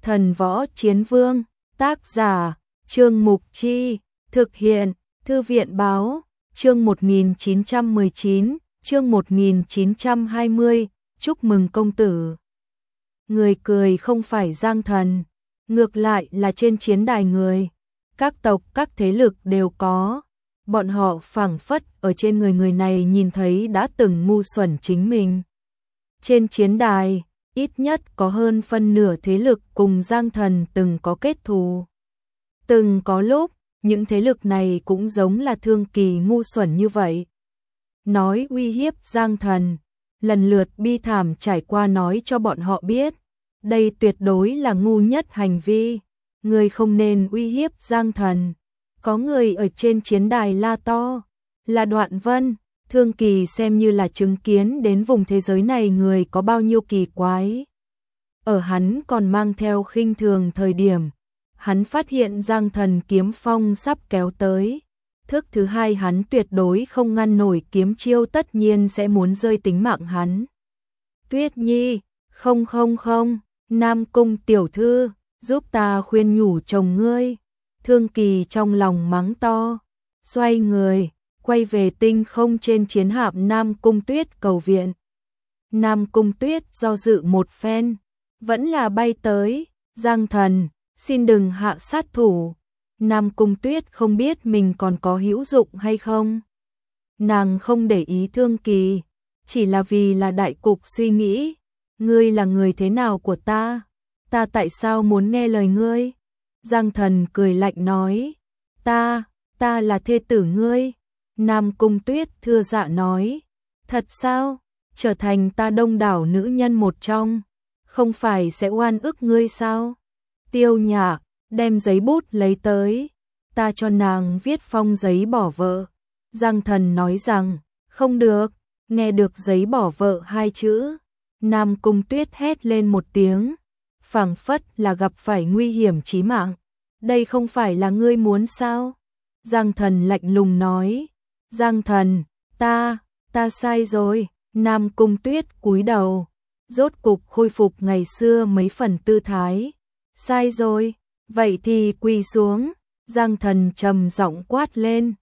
Thần Võ Chiến Vương, tác giả, Trương Mục Chi, thực hiện, Thư viện Báo, chương 1919, chương 1920, chúc mừng công tử. Người cười không phải Giang Thần, ngược lại là trên chiến đài người. Các tộc, các thế lực đều có. Bọn họ phảng phất ở trên người này nhìn thấy đã từng ngu xuẩn chính mình. Trên chiến đài, ít nhất có hơn phân nửa thế lực cùng Giang Thần từng có kết thù. Từng có lúc, những thế lực này cũng giống là Thương Kỳ ngu xuẩn như vậy. Nói uy hiếp Giang Thần, lần lượt bi thảm trải qua nói cho bọn họ biết. Đây tuyệt đối là ngu nhất hành vi. Người không nên uy hiếp Giang Thần. Có người ở trên chiến đài la to, là Đoạn Vân. Thương Kỳ xem như là chứng kiến đến vùng thế giới này người có bao nhiêu kỳ quái. Ở hắn còn mang theo khinh thường thời điểm, hắn phát hiện Giang Thần kiếm phong sắp kéo tới. Thức thứ hai hắn tuyệt đối không ngăn nổi kiếm chiêu, tất nhiên sẽ muốn rơi tính mạng hắn. Tuyết Nhi, không, Nam Cung tiểu thư, giúp ta khuyên nhủ chồng ngươi. Thương Kỳ trong lòng mắng to, xoay người, quay về tinh không trên chiến hạm Nam Cung Tuyết cầu viện. Nam Cung Tuyết do dự một phen, vẫn là bay tới. Giang Thần, xin đừng hạ sát thủ. Nam Cung Tuyết không biết mình còn có hữu dụng hay không. Nàng không để ý Thương Kỳ, chỉ là vì là đại cục suy nghĩ. Ngươi là người thế nào của ta? Ta tại sao muốn nghe lời ngươi? Giang Thần cười lạnh nói, ta là thê tử ngươi. Nam Cung Tuyết thưa dạ nói, thật sao? Trở thành ta đông đảo nữ nhân một trong, không phải sẽ oan ức ngươi sao? Tiêu Nhã, đem giấy bút lấy tới, ta cho nàng viết phong giấy bỏ vợ. Giang Thần nói rằng, không được. Nghe được giấy bỏ vợ hai chữ, Nam Cung Tuyết hét lên một tiếng, phảng phất là gặp phải nguy hiểm chí mạng. Đây không phải là ngươi muốn sao? Giang Thần lạnh lùng nói. Giang Thần, ta sai rồi. Nam Cung Tuyết cúi đầu, rốt cục khôi phục ngày xưa mấy phần tư thái. Sai rồi, vậy thì quỳ xuống. Giang Thần trầm giọng quát lên.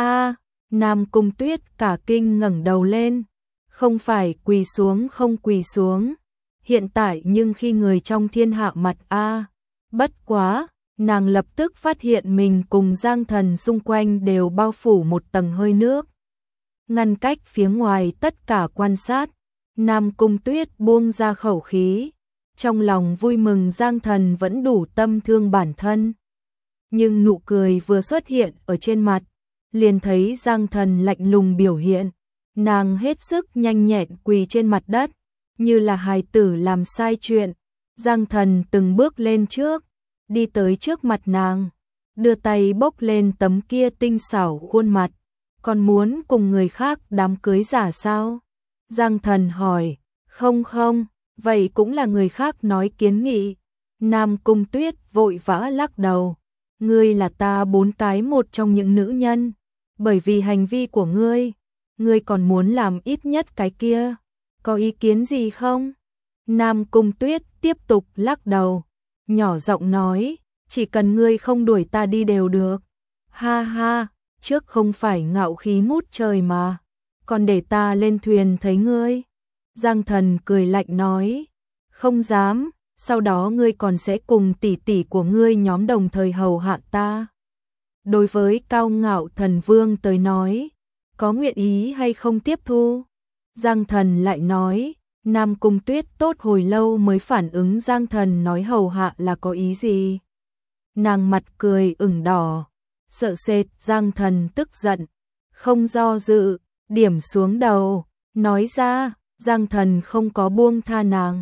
Nam Cung Tuyết cả kinh ngẩng đầu lên. Không phải quỳ xuống, không quỳ xuống. Hiện tại nhưng khi người trong thiên hạ mặt bất quá, nàng lập tức phát hiện mình cùng Giang Thần xung quanh đều bao phủ một tầng hơi nước, ngăn cách phía ngoài tất cả quan sát. Nam Cung Tuyết buông ra khẩu khí, trong lòng vui mừng Giang Thần vẫn đủ tâm thương bản thân. Nhưng nụ cười vừa xuất hiện ở trên mặt, liền thấy Giang Thần lạnh lùng biểu hiện. Nàng hết sức nhanh nhẹn quỳ trên mặt đất, như là hài tử làm sai chuyện. Giang Thần từng bước lên trước, đi tới trước mặt nàng, đưa tay bốc lên tấm kia tinh xảo khuôn mặt. Còn muốn cùng người khác đám cưới giả sao? Giang Thần hỏi. Không, vậy cũng là người khác nói kiến nghị. Nam Cung Tuyết vội vã lắc đầu. Ngươi là ta 4 cái một trong những nữ nhân. Bởi vì hành vi của ngươi còn muốn làm ít nhất cái kia. Có ý kiến gì không? Nam Cung Tuyết tiếp tục lắc đầu, nhỏ giọng nói, chỉ cần ngươi không đuổi ta đi đều được. Ha ha, trước không phải ngạo khí ngút trời mà, còn để ta lên thuyền thấy ngươi. Giang Thần cười lạnh nói, không dám, sau đó ngươi còn sẽ cùng tỷ tỷ của ngươi nhóm đồng thời hầu hạ ta. Đối với cao ngạo thần vương tới nói, có nguyện ý hay không tiếp thu? Giang Thần lại nói. Nam Cung Tuyết tốt hồi lâu mới phản ứng Giang Thần nói hầu hạ là có ý gì. Nàng mặt cười ửng đỏ, sợ sệt. Giang Thần tức giận, không do dự, điểm xuống đầu, nói ra. Giang Thần không có buông tha nàng.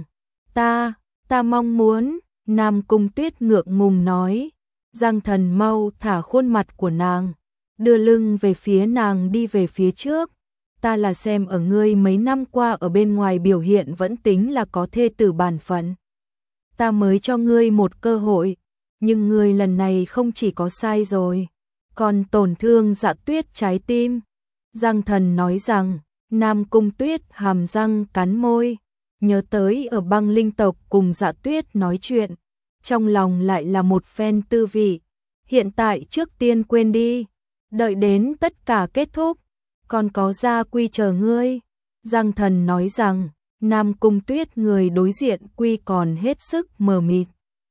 Ta mong muốn. Nam Cung Tuyết ngượng ngùng nói. Giang Thần mau thả khuôn mặt của nàng, đưa lưng về phía nàng đi về phía trước. Ta là xem ở ngươi mấy năm qua ở bên ngoài biểu hiện vẫn tính là có thê tử bản phận. Ta mới cho ngươi một cơ hội, nhưng ngươi lần này không chỉ có sai rồi, còn tổn thương Dạ Tuyết trái tim. Giang Thần nói rằng. Nam Cung Tuyết hàm răng cắn môi, nhớ tới ở Băng Linh tộc cùng Dạ Tuyết nói chuyện, trong lòng lại là một phen tư vị. Hiện tại trước tiên quên đi, đợi đến tất cả kết thúc, còn có gia quy chờ ngươi. Giang Thần nói rằng, Nam Cung Tuyết người đối diện quy còn hết sức mờ mịt.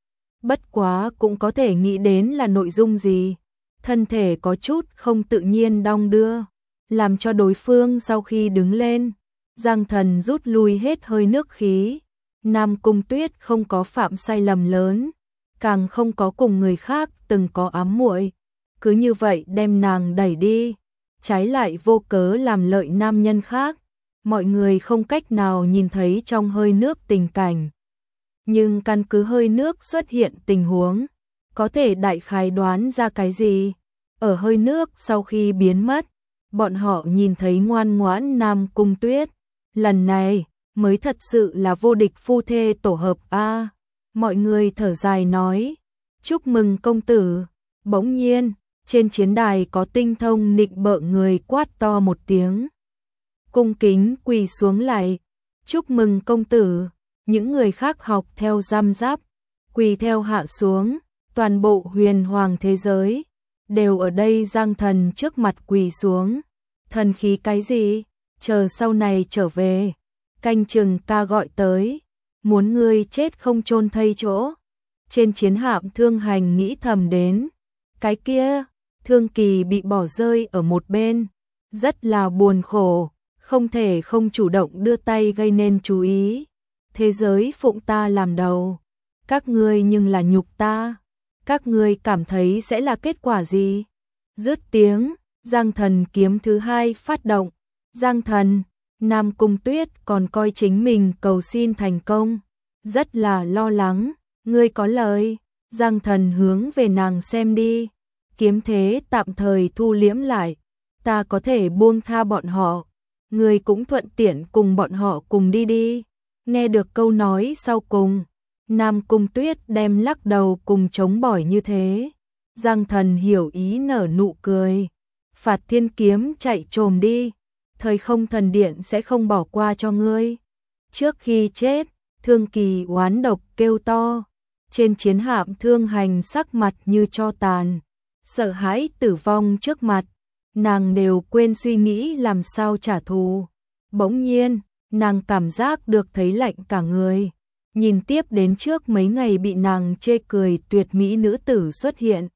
Bất quá cũng có thể nghĩ đến là nội dung gì. Thân thể có chút không tự nhiên đong đưa, làm cho đối phương sau khi đứng lên, Giang Thần rút lui hết hơi nước khí. Nam Cung Tuyết không có phạm sai lầm lớn, càng không có cùng người khác từng có ám muội, cứ như vậy đem nàng đẩy đi, trái lại vô cớ làm lợi nam nhân khác. Mọi người không cách nào nhìn thấy trong hơi nước tình cảnh, nhưng căn cứ hơi nước xuất hiện tình huống, có thể đại khái đoán ra cái gì. Ở hơi nước sau khi biến mất, bọn họ nhìn thấy ngoan ngoãn Nam Cung Tuyết, lần này mới thật sự là vô địch phu thê tổ hợp a. Mọi người thở dài nói, chúc mừng công tử. Bỗng nhiên, trên chiến đài có Tinh Thông nịnh bợ người quát to một tiếng, cung kính quỳ xuống lại, chúc mừng công tử. Những người khác học theo răm rắp, quỳ theo hạ xuống, toàn bộ huyền hoàng thế giới đều ở đây Giang Thần trước mặt quỳ xuống. Thần khí cái gì? Chờ sau này trở về, canh chừng ta gọi tới, muốn ngươi chết không chôn thây chỗ. Trên chiến hạm Thương Hành nghĩ thầm đến, cái kia, Thương Kỳ bị bỏ rơi ở một bên, rất là buồn khổ, không thể không chủ động đưa tay gây nên chú ý. Thế giới phụng ta làm đầu, các ngươi nhưng là nhục ta, các ngươi cảm thấy sẽ là kết quả gì? Dứt tiếng, Giang Thần kiếm thứ hai phát động. Giang Thần, Nam Cung Tuyết còn coi chính mình cầu xin thành công, rất là lo lắng. Ngươi có lời. Giang Thần hướng về nàng xem đi, kiếm thế tạm thời thu liễm lại, ta có thể buông tha bọn họ, ngươi cũng thuận tiện cùng bọn họ cùng đi đi. Nghe được câu nói sau cùng, Nam Cung Tuyết đem lắc đầu cùng chống bỏi như thế. Giang Thần hiểu ý nở nụ cười, Phạt Thiên kiếm chạy trồm đi, thời không thần điện sẽ không bỏ qua cho ngươi. Trước khi chết, Thương Kỳ oán độc kêu to, trên chiến hạm Thương Hành sắc mặt như tro tàn, sợ hãi tử vong trước mặt, nàng đều quên suy nghĩ làm sao trả thù. Bỗng nhiên, nàng cảm giác được thấy lạnh cả người, nhìn tiếp đến trước mấy ngày bị nàng chê cười tuyệt mỹ nữ tử xuất hiện.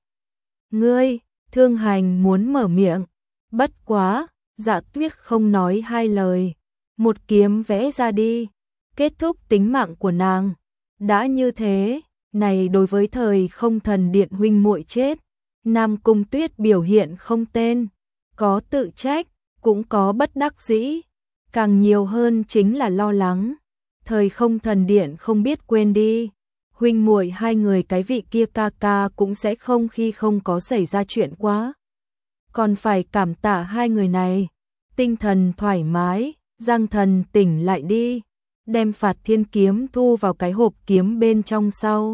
Ngươi, Thương Hành muốn mở miệng, bất quá, Dạ Tuyết không nói hai lời, một kiếm vẽ ra đi, kết thúc tính mạng của nàng. Đã như thế, này đối với thời không thần điện huynh muội chết, Nam Cung Tuyết biểu hiện không tên, có tự trách, cũng có bất đắc dĩ, càng nhiều hơn chính là lo lắng. Thời không thần điện không biết quên đi, huynh muội hai người cái vị kia ca ca cũng sẽ không khi không có xảy ra chuyện quá. Còn phải cảm tạ hai người này, tinh thần thoải mái. Giang Thần tỉnh lại đi, đem Phạt Thiên kiếm thu vào cái hộp kiếm bên trong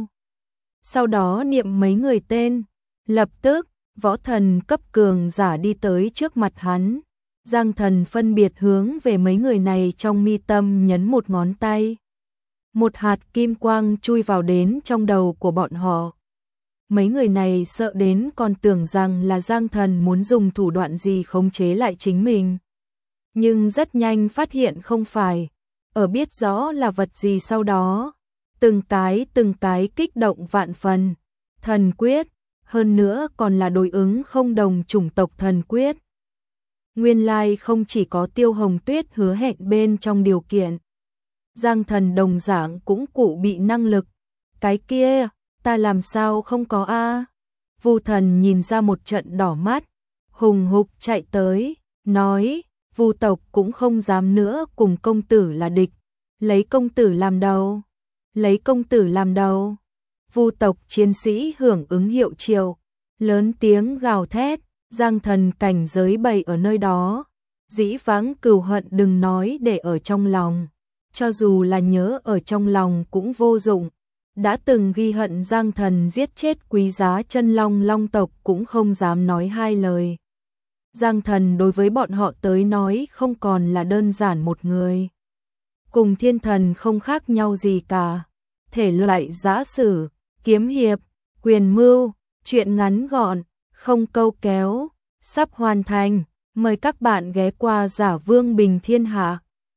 sau đó niệm mấy người tên, lập tức, võ thần cấp cường giả đi tới trước mặt hắn. Giang Thần phân biệt hướng về mấy người này trong mi tâm nhấn một ngón tay. Một hạt kim quang chui vào đến trong đầu của bọn họ. Mấy người này sợ đến còn tưởng rằng là Giang Thần muốn dùng thủ đoạn gì khống chế lại chính mình. Nhưng rất nhanh phát hiện không phải, ở biết rõ là vật gì sau đó, từng cái kích động vạn phần. Thần quyết, hơn nữa còn là đối ứng không đồng chủng tộc thần quyết. Nguyên lai không chỉ có Tiêu Hồng Tuyết hứa hẹn bên trong điều kiện, Giang Thần đồng dạng cũng cụ bị năng lực. Cái kia, ta làm sao không có a? Vu Thần nhìn ra một trận đỏ mắt, hùng hục chạy tới, nói, Vu tộc cũng không dám nữa cùng công tử là địch, lấy công tử làm đầu, lấy công tử làm đầu. Vu tộc chiến sĩ hưởng ứng hiệu triệu, lớn tiếng gào thét. Giang Thần cảnh giới bày ở nơi đó, dĩ vãng cừu hận đừng nói để ở trong lòng, cho dù là nhớ ở trong lòng cũng vô dụng. Đã từng ghi hận Giang Thần giết chết quý giá chân long long tộc cũng không dám nói hai lời. Giang Thần đối với bọn họ tới nói không còn là đơn giản một người, cùng thiên thần không khác nhau gì cả. Thể loại giã sử, kiếm hiệp, quyền mưu, truyện ngắn gọn, không câu kéo, sắp hoàn thành. Mời các bạn ghé qua Giả Vương Bình Thiên Hạ.